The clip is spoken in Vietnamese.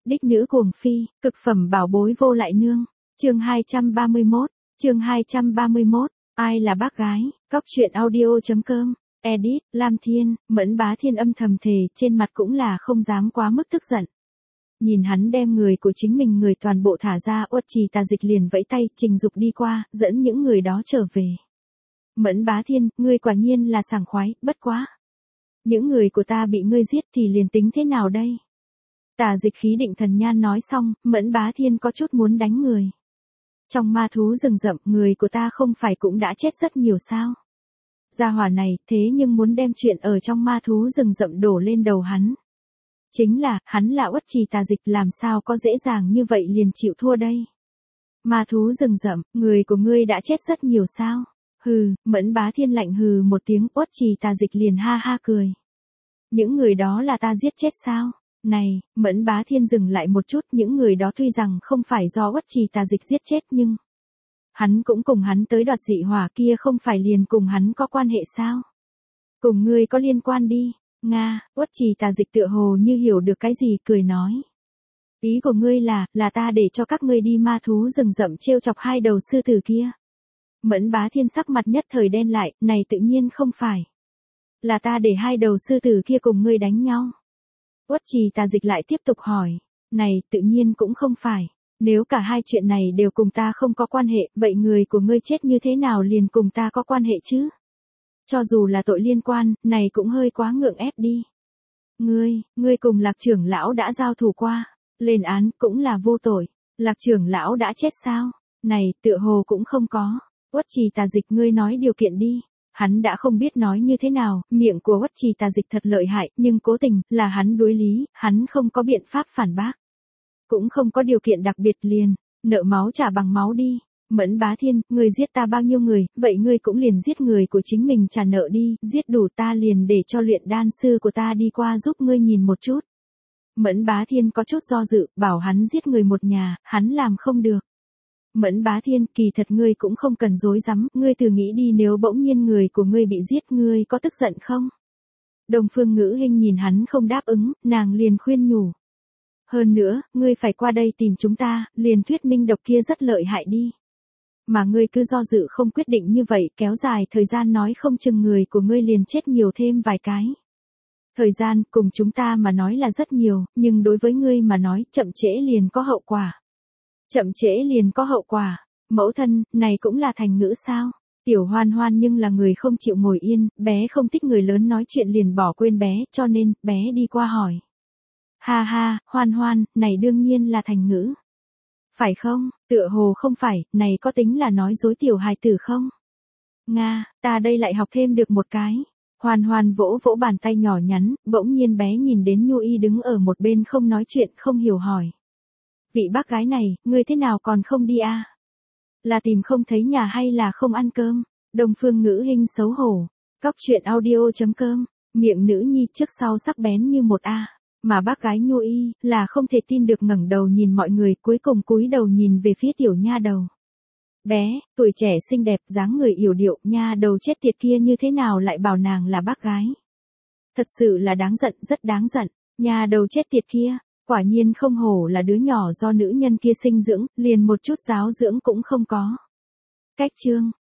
Đích nữ cuồng phi, cực phẩm bảo bối vô lại nương. Chương 231, chương 231, ai là bác gái? Cóc truyện audio.com. Edit, Lam Thiên, Mẫn Bá Thiên âm thầm thề, trên mặt cũng là không dám quá mức tức giận. Nhìn hắn đem người của chính mình người toàn bộ thả ra, Uất Trì Tà Dịch liền vẫy tay, Trình Dục đi qua, dẫn những người đó trở về. Mẫn Bá Thiên, ngươi quả nhiên là sảng khoái, bất quá. Những người của ta bị ngươi giết thì liền tính thế nào đây? Tà Dịch khí định thần nhàn nói xong, Mẫn Bá Thiên có chút muốn đánh người. Trong ma thú rừng rậm, người của ta không phải cũng đã chết rất nhiều sao? Gia hỏa này, thế nhưng muốn đem chuyện ở trong ma thú rừng rậm đổ lên đầu hắn. Chính là, hắn là Uất Trì Tà Dịch, làm sao có dễ dàng như vậy liền chịu thua đây? Ma thú rừng rậm, người của ngươi đã chết rất nhiều sao? Hừ, Mẫn Bá Thiên lạnh hừ một tiếng, Uất Trì Tà Dịch liền ha ha cười. Những người đó là ta giết chết sao? Này, Mẫn Bá Thiên dừng lại một chút, những người đó tuy rằng không phải do Uất Trì Tà Dịch giết chết nhưng hắn cũng cùng hắn tới đoạt dị hỏa kia, không phải liền cùng hắn có quan hệ sao? Cùng ngươi có liên quan đi. Nga, Uất Trì Tà Dịch tựa hồ như hiểu được cái gì, cười nói. Ý của ngươi là ta để cho các ngươi đi ma thú rừng rậm trêu chọc hai đầu sư tử kia. Mẫn Bá Thiên sắc mặt nhất thời đen lại, này tự nhiên không phải. Là ta để hai đầu sư tử kia cùng ngươi đánh nhau. Uất Trì Tà Dịch lại tiếp tục hỏi. Này, tự nhiên cũng không phải. Nếu cả hai chuyện này đều cùng ta không có quan hệ, vậy người của ngươi chết như thế nào liền cùng ta có quan hệ chứ? Cho dù là tội liên quan, này cũng hơi quá ngượng ép đi. Ngươi cùng Lạc trưởng lão đã giao thủ qua, lên án cũng là vô tội. Lạc trưởng lão đã chết sao? Này, tựa hồ cũng không có. Uất Trì Tà Dịch, ngươi nói điều kiện đi. Hắn đã không biết nói như thế nào, miệng của Uất Trì Tà Dịch thật lợi hại, nhưng cố tình, là hắn đối lý, hắn không có biện pháp phản bác. Cũng không có điều kiện đặc biệt liền, nợ máu trả bằng máu đi. Mẫn Bá Thiên, ngươi giết ta bao nhiêu người, vậy ngươi cũng liền giết người của chính mình trả nợ đi, giết đủ ta liền để cho luyện đan sư của ta đi qua giúp ngươi nhìn một chút. Mẫn Bá Thiên có chút do dự, bảo hắn giết người một nhà, hắn làm không được. Mẫn Bá Thiên, kỳ thật ngươi cũng không cần dối rắm, ngươi thử nghĩ đi, nếu bỗng nhiên người của ngươi bị giết, ngươi có tức giận không? Đông Phương Ngữ Hinh nhìn hắn không đáp ứng, nàng liền khuyên nhủ. Hơn nữa, ngươi phải qua đây tìm chúng ta, liền thuyết minh độc kia rất lợi hại đi. Mà ngươi cứ do dự không quyết định như vậy, kéo dài thời gian nói không chừng người của ngươi liền chết nhiều thêm vài cái. Thời gian, cùng chúng ta mà nói là rất nhiều, nhưng đối với ngươi mà nói, chậm trễ liền có hậu quả. Chậm trễ liền có hậu quả. Mẫu thân, này cũng là thành ngữ sao? Tiểu Hoan Hoan nhưng là người không chịu ngồi yên, bé không thích người lớn nói chuyện liền bỏ quên bé, cho nên, bé đi qua hỏi. Ha ha, Hoan Hoan, này đương nhiên là thành ngữ. Phải không? Tựa hồ không phải, này có tính là nói dối tiểu hài tử không? Nga, ta đây lại học thêm được một cái. Hoan Hoan vỗ vỗ bàn tay nhỏ nhắn, bỗng nhiên bé nhìn đến Nhu Y đứng ở một bên không nói chuyện, không hiểu hỏi. Vị bác gái này, ngươi thế nào còn không đi à? Là tìm không thấy nhà hay là không ăn cơm? Đông Phương Ngữ Hinh xấu hổ. Cóc truyện audio.com, miệng nữ nhi trước sau sắc bén như một A. Mà bác gái Nhu Y, là không thể tin được ngẩng đầu nhìn mọi người, cuối cùng cúi đầu nhìn về phía tiểu nha đầu. Bé, tuổi trẻ xinh đẹp, dáng người yểu điệu, nha đầu chết tiệt kia như thế nào lại bảo nàng là bác gái? Thật sự là đáng giận, rất đáng giận, nha đầu chết tiệt kia, quả nhiên không hổ là đứa nhỏ do nữ nhân kia sinh dưỡng, liền một chút giáo dưỡng cũng không có. Cách chương.